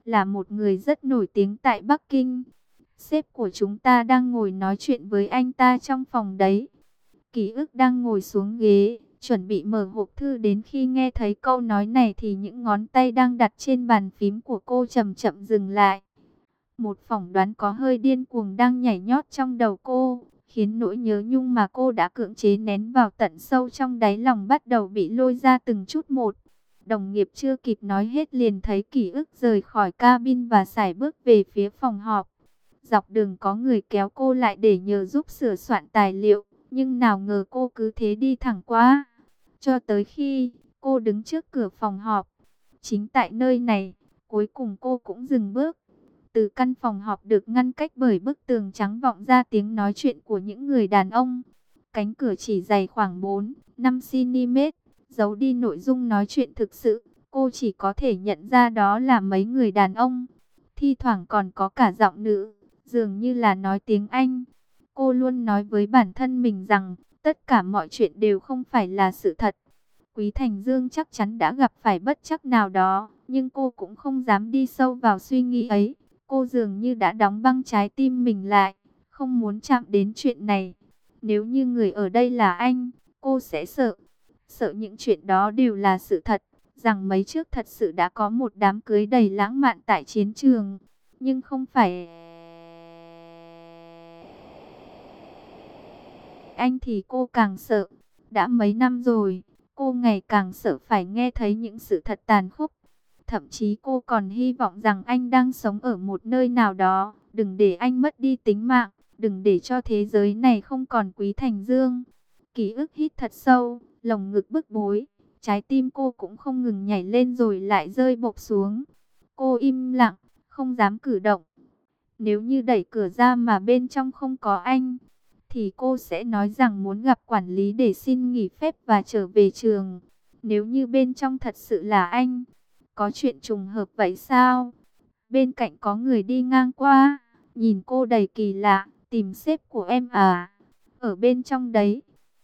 là một người rất nổi tiếng tại Bắc Kinh. Sếp của chúng ta đang ngồi nói chuyện với anh ta trong phòng đấy. Ký ức đang ngồi xuống ghế, chuẩn bị mở hộp thư, đến khi nghe thấy câu nói này thì những ngón tay đang đặt trên bàn phím của cô chậm chậm dừng lại. Một phỏng đoán có hơi điên cuồng đang nhảy nhót trong đầu cô, khiến nỗi nhớ nhung mà cô đã cưỡng chế nén vào tận sâu trong đáy lòng bắt đầu bị lôi ra từng chút một. Đồng nghiệp chưa kịp nói hết liền thấy Ký ức rời khỏi cabin và sải bước về phía phòng họp. Dọc đường có người kéo cô lại để nhờ giúp sửa soạn tài liệu, nhưng nào ngờ cô cứ thế đi thẳng qua. Cho tới khi cô đứng trước cửa phòng họp, chính tại nơi này, cuối cùng cô cũng dừng bước. Từ căn phòng họp được ngăn cách bởi bức tường trắng vọng ra tiếng nói chuyện của những người đàn ông. Cánh cửa chỉ dày khoảng bốn năm xăng-ti-mét, giấu đi nội dung nói chuyện thực sự. Cô chỉ có thể nhận ra đó là mấy người đàn ông. Thi thoảng còn có cả giọng nữ, dường như là nói tiếng Anh. Cô luôn nói với bản thân mình rằng tất cả mọi chuyện đều không phải là sự thật. Quý Thành Dương chắc chắn đã gặp phải bất trắc nào đó, nhưng cô cũng không dám đi sâu vào suy nghĩ ấy. Cô dường như đã đóng băng trái tim mình lại, không muốn chạm đến chuyện này. Nếu như người ở đây là anh, cô sẽ sợ. Sợ những chuyện đó đều là sự thật, rằng mấy trước thật sự đã có một đám cưới đầy lãng mạn tại chiến trường. Nhưng không phải anh thì cô càng sợ. Đã mấy năm rồi, cô ngày càng sợ phải nghe thấy những sự thật tàn khốc. Thậm chí cô còn hy vọng rằng anh đang sống ở một nơi nào đó. Đừng để anh mất đi tính mạng, đừng để cho thế giới này không còn Quý Thành Dương. Ký ức hít thật sâu, lồng ngực bức bối. Trái tim cô cũng không ngừng nhảy lên rồi lại rơi bộp xuống. Cô im lặng, không dám cử động. Nếu như đẩy cửa ra mà bên trong không có anh, thì cô sẽ nói rằng muốn gặp quản lý để xin nghỉ phép và trở về trường. Nếu như bên trong thật sự là anh, có chuyện trùng hợp vậy sao? Bên cạnh có người đi ngang qua, nhìn cô đầy kỳ lạ, tìm sếp của em à? Ở bên trong đấy.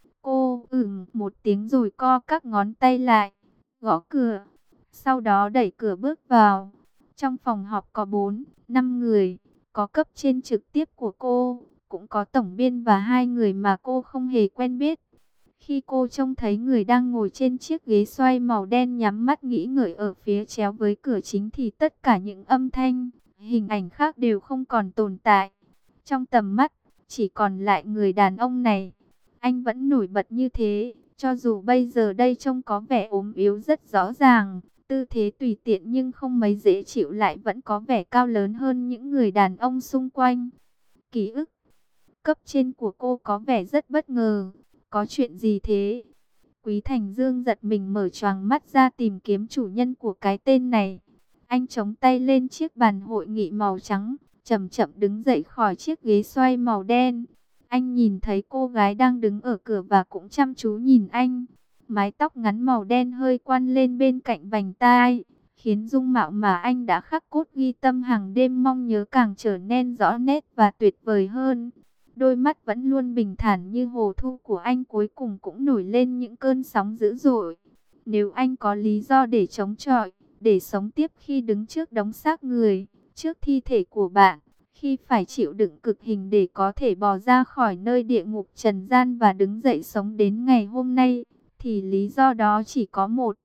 Cô ừm một tiếng rồi co các ngón tay lại, gõ cửa. Sau đó đẩy cửa bước vào. Trong phòng họp có bốn năm người, có cấp trên trực tiếp của cô, cũng có tổng biên và hai người mà cô không hề quen biết. Khi cô trông thấy người đang ngồi trên chiếc ghế xoay màu đen nhắm mắt nghĩ ngợi ở phía chéo với cửa chính thì tất cả những âm thanh, hình ảnh khác đều không còn tồn tại. Trong tầm mắt, chỉ còn lại người đàn ông này. Anh vẫn nổi bật như thế, cho dù bây giờ đây trông có vẻ ốm yếu rất rõ ràng, tư thế tùy tiện nhưng không mấy dễ chịu lại vẫn có vẻ cao lớn hơn những người đàn ông xung quanh. Ký ức, cấp trên của cô có vẻ rất bất ngờ. Có chuyện gì thế? Quý Thành Dương giật mình mở choàng mắt ra tìm kiếm chủ nhân của cái tên này. Anh chống tay lên chiếc bàn hội nghị màu trắng, chậm chậm đứng dậy khỏi chiếc ghế xoay màu đen. Anh nhìn thấy cô gái đang đứng ở cửa và cũng chăm chú nhìn anh. Mái tóc ngắn màu đen hơi quăn lên bên cạnh vành tai, khiến dung mạo mà anh đã khắc cốt ghi tâm hàng đêm mong nhớ càng trở nên rõ nét và tuyệt vời hơn. Đôi mắt vẫn luôn bình thản như hồ thu của anh cuối cùng cũng nổi lên những cơn sóng dữ dội. Nếu anh có lý do để chống chọi, để sống tiếp khi đứng trước đống xác người, trước thi thể của bạn, khi phải chịu đựng cực hình để có thể bò ra khỏi nơi địa ngục trần gian và đứng dậy sống đến ngày hôm nay, thì lý do đó chỉ có một.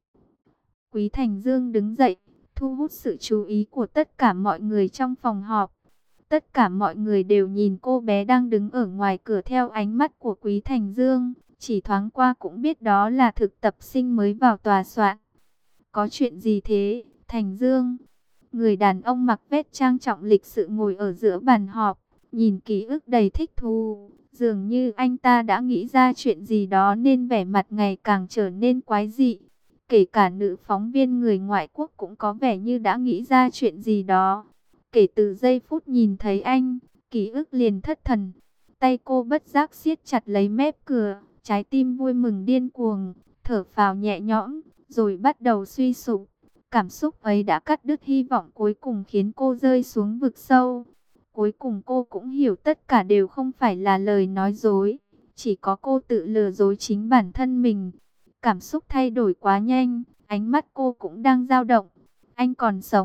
Quý Thành Dương đứng dậy, thu hút sự chú ý của tất cả mọi người trong phòng họp. Tất cả mọi người đều nhìn cô bé đang đứng ở ngoài cửa theo ánh mắt của Quý Thành Dương. Chỉ thoáng qua cũng biết đó là thực tập sinh mới vào tòa soạn. Có chuyện gì thế, Thành Dương? Người đàn ông mặc vest trang trọng lịch sự ngồi ở giữa bàn họp, nhìn ký ức đầy thích thú. Dường như anh ta đã nghĩ ra chuyện gì đó nên vẻ mặt ngày càng trở nên quái dị. Kể cả nữ phóng viên người ngoại quốc cũng có vẻ như đã nghĩ ra chuyện gì đó. Kể từ giây phút nhìn thấy anh, ký ức liền thất thần. Tay cô bất giác siết chặt lấy mép cửa, trái tim vui mừng điên cuồng, thở phào nhẹ nhõm, rồi bắt đầu suy sụp. Cảm xúc ấy đã cắt đứt hy vọng cuối cùng khiến cô rơi xuống vực sâu. Cuối cùng cô cũng hiểu tất cả đều không phải là lời nói dối. Chỉ có cô tự lừa dối chính bản thân mình. Cảm xúc thay đổi quá nhanh, ánh mắt cô cũng đang dao động. Anh còn sống,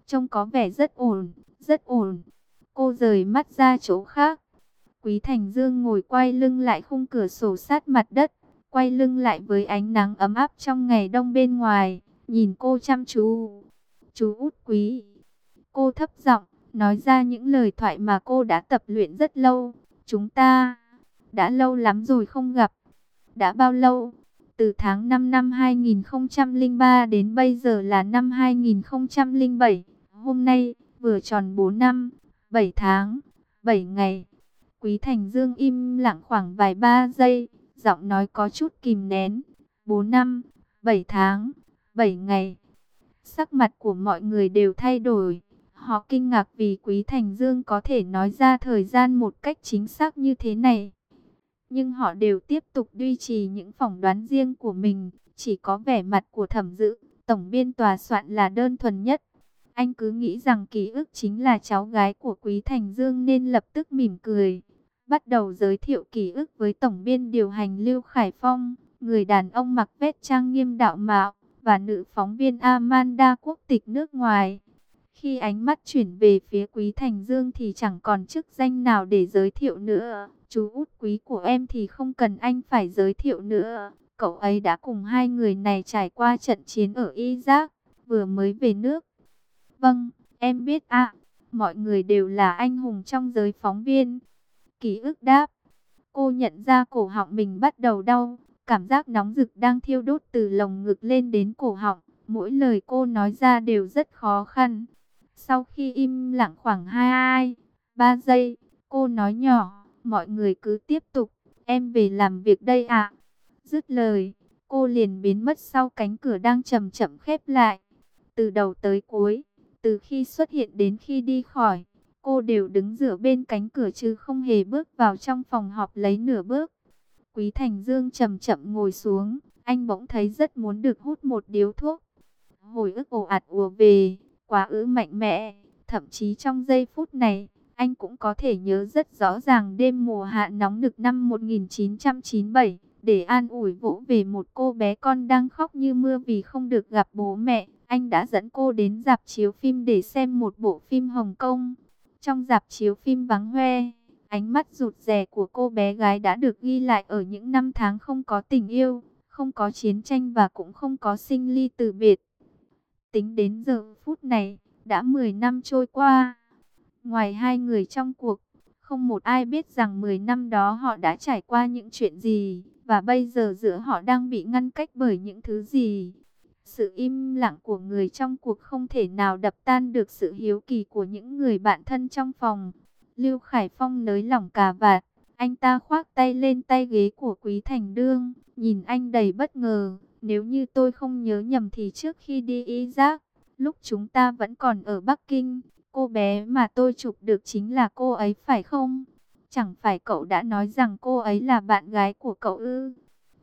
trông có vẻ rất ổn, rất ổn. Cô rời mắt ra chỗ khác. Quý Thành Dương ngồi quay lưng lại khung cửa sổ sát mặt đất, quay lưng lại với ánh nắng ấm áp trong ngày đông bên ngoài, nhìn cô chăm chú. Chú Út Quý. Cô thấp giọng nói ra những lời thoại mà cô đã tập luyện rất lâu. Chúng ta đã lâu lắm rồi không gặp. Đã bao lâu? Từ tháng năm năm hai nghìn không trăm lẻ ba đến bây giờ là năm hai nghìn không trăm lẻ bảy. Hôm nay vừa tròn bốn năm, bảy tháng, bảy ngày. Quý Thành Dương im lặng khoảng vài ba giây, giọng nói có chút kìm nén. bốn năm, bảy tháng, bảy ngày. Sắc mặt của mọi người đều thay đổi. Họ kinh ngạc vì Quý Thành Dương có thể nói ra thời gian một cách chính xác như thế này. Nhưng họ đều tiếp tục duy trì những phỏng đoán riêng của mình. Chỉ có vẻ mặt của Thẩm Dự, tổng biên tòa soạn là đơn thuần nhất. Anh cứ nghĩ rằng ký ức chính là cháu gái của Quý Thành Dương nên lập tức mỉm cười. Bắt đầu giới thiệu ký ức với tổng biên điều hành Lưu Khải Phong, người đàn ông mặc vest trang nghiêm đạo mạo, và nữ phóng viên Amanda quốc tịch nước ngoài. Khi ánh mắt chuyển về phía Quý Thành Dương thì chẳng còn chức danh nào để giới thiệu nữa. Chú Út Quý của em thì không cần anh phải giới thiệu nữa. Cậu ấy đã cùng hai người này trải qua trận chiến ở Iraq, vừa mới về nước. Vâng, em biết ạ. Mọi người đều là anh hùng trong giới phóng viên. Ký ức đáp. Cô nhận ra cổ họng mình bắt đầu đau. Cảm giác nóng rực đang thiêu đốt từ lồng ngực lên đến cổ họng. Mỗi lời cô nói ra đều rất khó khăn. Sau khi im lặng khoảng hai, ba giây, cô nói nhỏ, mọi người cứ tiếp tục, em về làm việc đây ạ. Dứt lời, cô liền biến mất sau cánh cửa đang chậm chậm khép lại. Từ đầu tới cuối, từ khi xuất hiện đến khi đi khỏi, cô đều đứng giữa bên cánh cửa chứ không hề bước vào trong phòng họp lấy nửa bước. Quý Thành Dương chậm chậm ngồi xuống, anh bỗng thấy rất muốn được hút một điếu thuốc. Hồi ức ồ ạt ùa về, quá ư mạnh mẽ, thậm chí trong giây phút này, anh cũng có thể nhớ rất rõ ràng đêm mùa hạ nóng nực năm một nghìn chín trăm chín mươi bảy, để an ủi vỗ về một cô bé con đang khóc như mưa vì không được gặp bố mẹ. Anh đã dẫn cô đến rạp chiếu phim để xem một bộ phim Hồng Kông. Trong rạp chiếu phim vắng hoe, ánh mắt rụt rè của cô bé gái đã được ghi lại ở những năm tháng không có tình yêu, không có chiến tranh và cũng không có sinh ly từ biệt. Tính đến giờ phút này, đã mười năm trôi qua. Ngoài hai người trong cuộc, không một ai biết rằng mười năm đó họ đã trải qua những chuyện gì, và bây giờ giữa họ đang bị ngăn cách bởi những thứ gì. Sự im lặng của người trong cuộc không thể nào đập tan được sự hiếu kỳ của những người bạn thân trong phòng. Lưu Khải Phong nới lỏng cà vạt, anh ta khoác tay lên tay ghế của Quý Thành Dương, nhìn anh đầy bất ngờ. Nếu như tôi không nhớ nhầm thì trước khi đi Iraq, lúc chúng ta vẫn còn ở Bắc Kinh, cô bé mà tôi chụp được chính là cô ấy phải không? Chẳng phải cậu đã nói rằng cô ấy là bạn gái của cậu ư?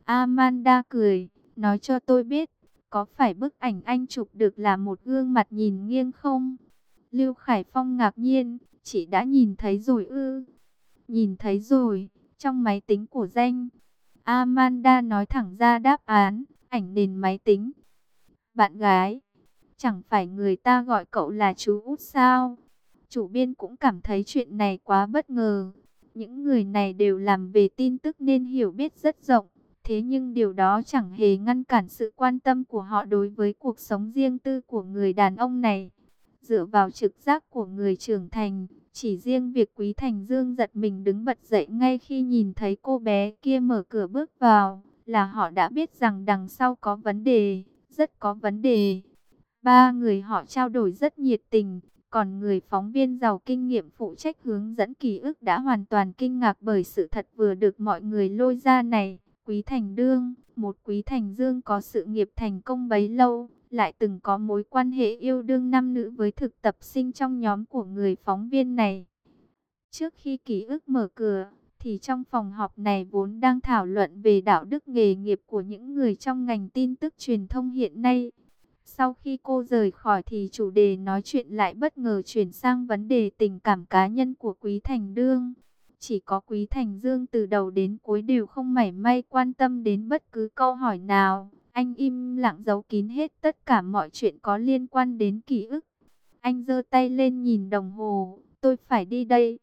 Amanda cười, nói cho tôi biết, có phải bức ảnh anh chụp được là một gương mặt nhìn nghiêng không? Lưu Khải Phong ngạc nhiên, chị đã nhìn thấy rồi ư? Nhìn thấy rồi, trong máy tính của danh. Amanda nói thẳng ra đáp án, ảnh nền máy tính. Bạn gái, chẳng phải người ta gọi cậu là chú Út sao? Chủ biên cũng cảm thấy chuyện này quá bất ngờ. Những người này đều làm về tin tức nên hiểu biết rất rộng. Thế nhưng điều đó chẳng hề ngăn cản sự quan tâm của họ đối với cuộc sống riêng tư của người đàn ông này. Dựa vào trực giác của người trưởng thành, chỉ riêng việc Quý Thành Dương giật mình đứng bật dậy ngay khi nhìn thấy cô bé kia mở cửa bước vào, là họ đã biết rằng đằng sau có vấn đề, rất có vấn đề. Ba người họ trao đổi rất nhiệt tình, còn người phóng viên giàu kinh nghiệm phụ trách hướng dẫn ký ức đã hoàn toàn kinh ngạc bởi sự thật vừa được mọi người lôi ra này. Quý Thành Dương, một Quý Thành Dương có sự nghiệp thành công bấy lâu, lại từng có mối quan hệ yêu đương nam nữ với thực tập sinh trong nhóm của người phóng viên này. Trước khi ký ức mở cửa, thì trong phòng họp này vốn đang thảo luận về đạo đức nghề nghiệp của những người trong ngành tin tức truyền thông hiện nay. Sau khi cô rời khỏi thì chủ đề nói chuyện lại bất ngờ chuyển sang vấn đề tình cảm cá nhân của Quý Thành Dương. Chỉ có Quý Thành Dương từ đầu đến cuối đều không mảy may quan tâm đến bất cứ câu hỏi nào. Anh im lặng giấu kín hết tất cả mọi chuyện có liên quan đến ký ức. Anh giơ tay lên nhìn đồng hồ, tôi phải đi đây.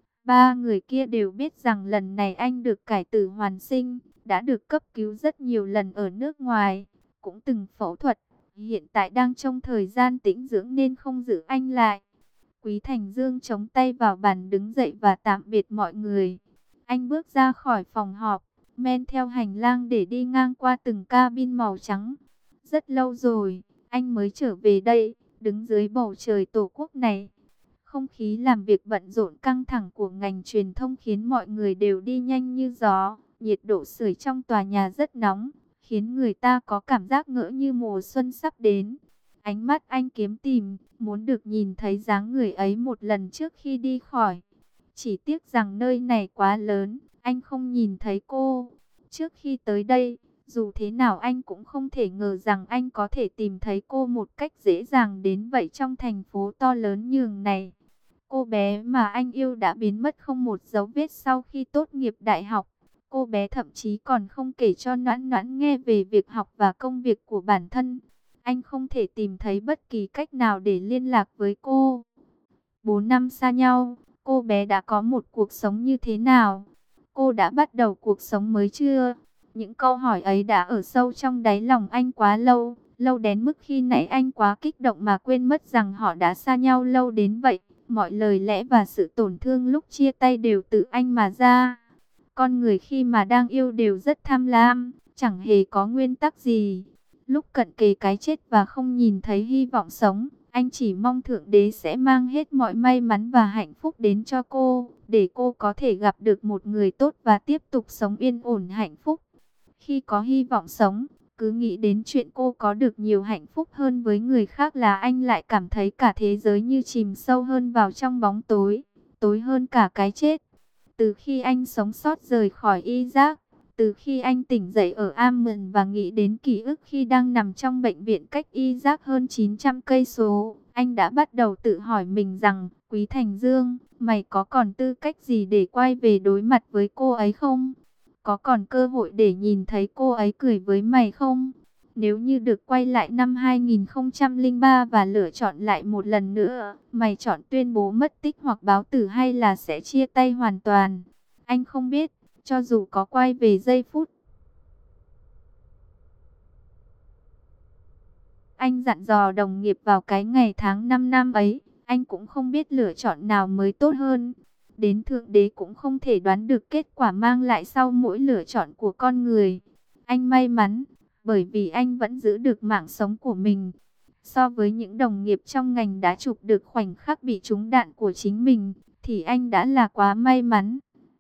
Ba người kia đều biết rằng lần này anh được cải tử hoàn sinh, đã được cấp cứu rất nhiều lần ở nước ngoài, cũng từng phẫu thuật, hiện tại đang trong thời gian tĩnh dưỡng nên không giữ anh lại. Quý Thành Dương chống tay vào bàn đứng dậy và tạm biệt mọi người. Anh bước ra khỏi phòng họp, men theo hành lang để đi ngang qua từng cabin màu trắng. Rất lâu rồi, anh mới trở về đây, đứng dưới bầu trời tổ quốc này. Không khí làm việc bận rộn căng thẳng của ngành truyền thông khiến mọi người đều đi nhanh như gió. Nhiệt độ sưởi trong tòa nhà rất nóng, khiến người ta có cảm giác ngỡ như mùa xuân sắp đến. Ánh mắt anh kiếm tìm, muốn được nhìn thấy dáng người ấy một lần trước khi đi khỏi. Chỉ tiếc rằng nơi này quá lớn, anh không nhìn thấy cô. Trước khi tới đây, dù thế nào anh cũng không thể ngờ rằng anh có thể tìm thấy cô một cách dễ dàng đến vậy trong thành phố to lớn nhường này. Cô bé mà anh yêu đã biến mất không một dấu vết sau khi tốt nghiệp đại học. Cô bé thậm chí còn không kể cho Noãn Noãn nghe về việc học và công việc của bản thân. Anh không thể tìm thấy bất kỳ cách nào để liên lạc với cô. Bốn năm xa nhau, cô bé đã có một cuộc sống như thế nào? Cô đã bắt đầu cuộc sống mới chưa? Những câu hỏi ấy đã ở sâu trong đáy lòng anh quá lâu, lâu đến mức khi nãy anh quá kích động mà quên mất rằng họ đã xa nhau lâu đến vậy. Mọi lời lẽ và sự tổn thương lúc chia tay đều từ anh mà ra. Con người khi mà đang yêu đều rất tham lam, chẳng hề có nguyên tắc gì. Lúc cận kề cái chết và không nhìn thấy hy vọng sống, anh chỉ mong Thượng Đế sẽ mang hết mọi may mắn và hạnh phúc đến cho cô, để cô có thể gặp được một người tốt và tiếp tục sống yên ổn hạnh phúc. Khi có hy vọng sống, cứ nghĩ đến chuyện cô có được nhiều hạnh phúc hơn với người khác là anh lại cảm thấy cả thế giới như chìm sâu hơn vào trong bóng tối, tối hơn cả cái chết. Từ khi anh sống sót rời khỏi Iraq, từ khi anh tỉnh dậy ở Amman và nghĩ đến ký ức khi đang nằm trong bệnh viện cách Iraq hơn chín trăm cây số, anh đã bắt đầu tự hỏi mình rằng, Quý Thành Dương, mày có còn tư cách gì để quay về đối mặt với cô ấy không? Có còn cơ hội để nhìn thấy cô ấy cười với mày không? Nếu như được quay lại năm hai nghìn không trăm lẻ ba và lựa chọn lại một lần nữa, mày chọn tuyên bố mất tích hoặc báo tử hay là sẽ chia tay hoàn toàn? Anh không biết, cho dù có quay về giây phút. Anh dặn dò đồng nghiệp vào cái ngày tháng năm năm ấy, anh cũng không biết lựa chọn nào mới tốt hơn. Đến Thượng Đế cũng không thể đoán được kết quả mang lại sau mỗi lựa chọn của con người. Anh may mắn, bởi vì anh vẫn giữ được mạng sống của mình. So với những đồng nghiệp trong ngành đã chụp được khoảnh khắc bị trúng đạn của chính mình, thì anh đã là quá may mắn.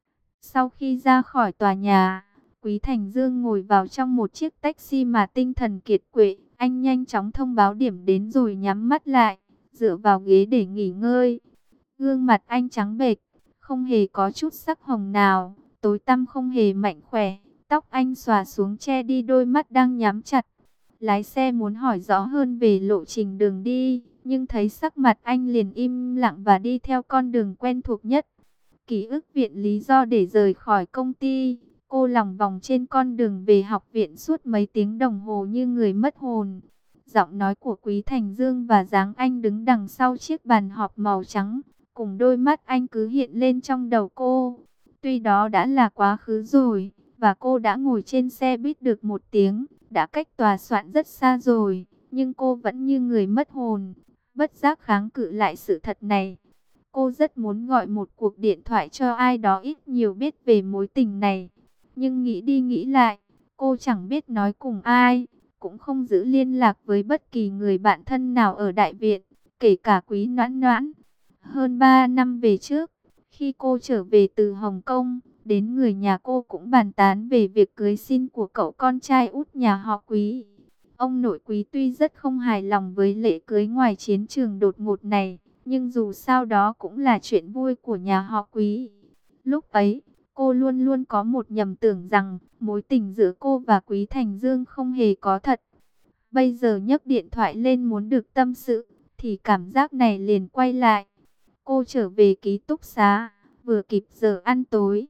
Sau khi ra khỏi tòa nhà, Quý Thành Dương ngồi vào trong một chiếc taxi mà tinh thần kiệt quệ. Anh nhanh chóng thông báo điểm đến rồi nhắm mắt lại, dựa vào ghế để nghỉ ngơi. Gương mặt anh trắng bệch, không hề có chút sắc hồng nào, tối tăm không hề mạnh khỏe. Tóc anh xòa xuống che đi đôi mắt đang nhắm chặt. Lái xe muốn hỏi rõ hơn về lộ trình đường đi, nhưng thấy sắc mặt anh liền im lặng và đi theo con đường quen thuộc nhất. Ký ức viện lý do để rời khỏi công ty. Cô lòng vòng trên con đường về học viện suốt mấy tiếng đồng hồ như người mất hồn. Giọng nói của Quý Thành Dương và dáng anh đứng đằng sau chiếc bàn họp màu trắng, cùng đôi mắt anh cứ hiện lên trong đầu cô. Tuy đó đã là quá khứ rồi, và cô đã ngồi trên xe buýt được một tiếng, đã cách tòa soạn rất xa rồi, nhưng cô vẫn như người mất hồn, bất giác kháng cự lại sự thật này. Cô rất muốn gọi một cuộc điện thoại cho ai đó ít nhiều biết về mối tình này. Nhưng nghĩ đi nghĩ lại, cô chẳng biết nói cùng ai, cũng không giữ liên lạc với bất kỳ người bạn thân nào ở đại viện, kể cả Quý Noãn Noãn. Hơn ba năm về trước, khi cô trở về từ Hồng Kông, đến người nhà cô cũng bàn tán về việc cưới xin của cậu con trai út nhà họ Quý. Ông nội Quý tuy rất không hài lòng với lễ cưới ngoài chiến trường đột ngột này, nhưng dù sao đó cũng là chuyện vui của nhà họ Quý. Lúc ấy, cô luôn luôn có một nhầm tưởng rằng mối tình giữa cô và Quý Thành Dương không hề có thật. Bây giờ nhấc điện thoại lên muốn được tâm sự, thì cảm giác này liền quay lại. Cô trở về ký túc xá, vừa kịp giờ ăn tối.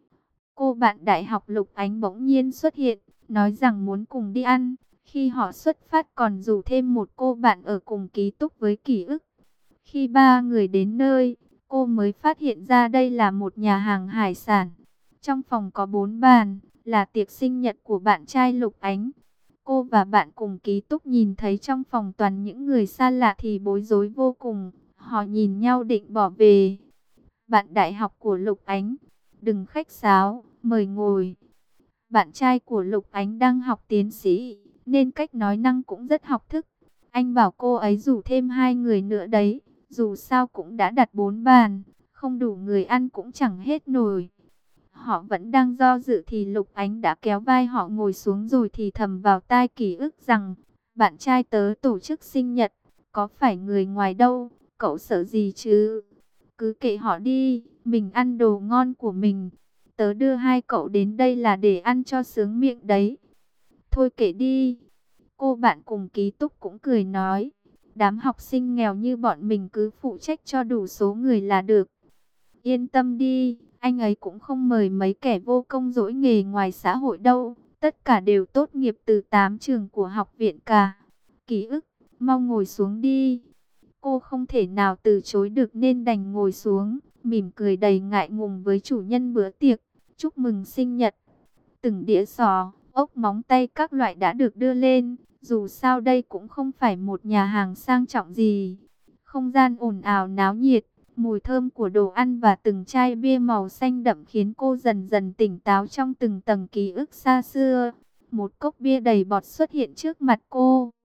Cô bạn đại học Lục Ánh bỗng nhiên xuất hiện, nói rằng muốn cùng đi ăn. Khi họ xuất phát còn rủ thêm một cô bạn ở cùng ký túc với Kỷ Ức. Khi ba người đến nơi, cô mới phát hiện ra đây là một nhà hàng hải sản. Trong phòng có bốn bàn, là tiệc sinh nhật của bạn trai Lục Ánh. Cô và bạn cùng ký túc nhìn thấy trong phòng toàn những người xa lạ thì bối rối vô cùng. Họ nhìn nhau định bỏ về. Bạn đại học của Lục Ánh, đừng khách sáo, mời ngồi. Bạn trai của Lục Ánh đang học tiến sĩ, nên cách nói năng cũng rất học thức. Anh bảo cô ấy rủ thêm hai người nữa đấy, dù sao cũng đã đặt bốn bàn, không đủ người ăn cũng chẳng hết nổi. Họ vẫn đang do dự thì Lục Ánh đã kéo vai họ ngồi xuống rồi thì thầm vào tai Ký Ức rằng, bạn trai tớ tổ chức sinh nhật, có phải người ngoài đâu, cậu sợ gì chứ? Cứ kệ họ đi, mình ăn đồ ngon của mình. Tớ đưa hai cậu đến đây là để ăn cho sướng miệng đấy. Thôi kệ đi. Cô bạn cùng ký túc cũng cười nói, đám học sinh nghèo như bọn mình cứ phụ trách cho đủ số người là được. Yên tâm đi, anh ấy cũng không mời mấy kẻ vô công dỗi nghề ngoài xã hội đâu. Tất cả đều tốt nghiệp từ tám trường của học viện cả. Ký Ức, mau ngồi xuống đi. Cô không thể nào từ chối được nên đành ngồi xuống, mỉm cười đầy ngại ngùng với chủ nhân bữa tiệc. Chúc mừng sinh nhật. Từng đĩa sò, ốc móng tay các loại đã được đưa lên. Dù sao đây cũng không phải một nhà hàng sang trọng gì. Không gian ồn ào náo nhiệt, mùi thơm của đồ ăn và từng chai bia màu xanh đậm khiến cô dần dần tỉnh táo trong từng tầng ký ức xa xưa. Một cốc bia đầy bọt xuất hiện trước mặt cô.